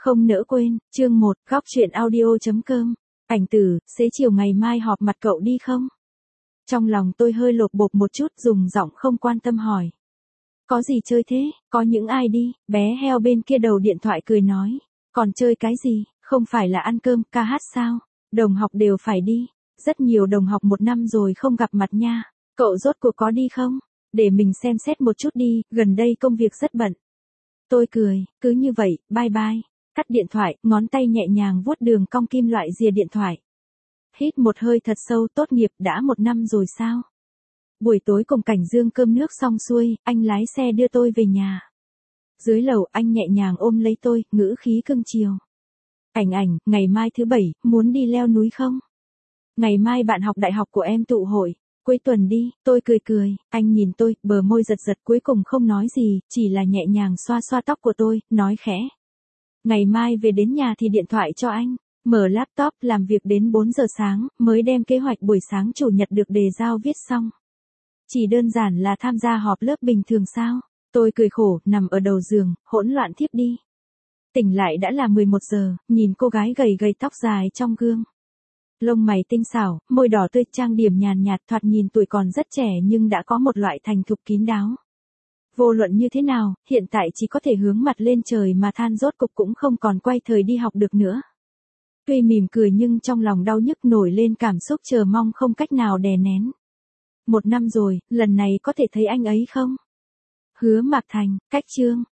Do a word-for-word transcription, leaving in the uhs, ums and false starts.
Không nỡ quên, chương một, góc chuyện audio.com. Ảnh tử, xế chiều ngày mai họp mặt cậu đi không? Trong lòng tôi hơi lột bột một chút, dùng giọng không quan tâm hỏi. Có gì chơi thế, có những ai đi, bé heo bên kia đầu điện thoại cười nói. Còn chơi cái gì, không phải là ăn cơm, ca hát sao? Đồng học đều phải đi. Rất nhiều đồng học một năm rồi không gặp mặt nha. Cậu rốt cuộc có đi không? Để mình xem xét một chút đi, gần đây công việc rất bận. Tôi cười, cứ như vậy, bye bye. Cắt điện thoại, ngón tay nhẹ nhàng vuốt đường cong kim loại rìa điện thoại. Hít một hơi thật sâu, tốt nghiệp đã một năm rồi sao? Buổi tối cùng Cảnh Dương cơm nước xong xuôi, anh lái xe đưa tôi về nhà. Dưới lầu anh nhẹ nhàng ôm lấy tôi, ngữ khí cưng chiều. Ảnh ảnh, ngày mai thứ bảy, muốn đi leo núi không? Ngày mai bạn học đại học của em tụ hội. Cuối tuần đi, tôi cười cười, anh nhìn tôi, bờ môi giật giật cuối cùng không nói gì, chỉ là nhẹ nhàng xoa xoa tóc của tôi, nói khẽ. Ngày mai về đến nhà thì điện thoại cho anh, mở laptop làm việc đến bốn giờ sáng, mới đem kế hoạch buổi sáng chủ nhật được đề giao viết xong. Chỉ đơn giản là tham gia họp lớp bình thường sao? Tôi cười khổ, nằm ở đầu giường, hỗn loạn thiếp đi. Tỉnh lại đã là mười một giờ, nhìn cô gái gầy gầy tóc dài trong gương. Lông mày tinh xảo, môi đỏ tươi, trang điểm nhàn nhạt, thoạt nhìn tuổi còn rất trẻ nhưng đã có một loại thành thục kín đáo. Vô luận như thế nào, hiện tại chỉ có thể hướng mặt lên trời mà than rốt cục cũng không còn quay thời đi học được nữa. Tuy mỉm cười nhưng trong lòng đau nhức nổi lên cảm xúc chờ mong không cách nào đè nén. Một năm rồi, lần này có thể thấy anh ấy không? Hứa Mạc Thành, cách chương.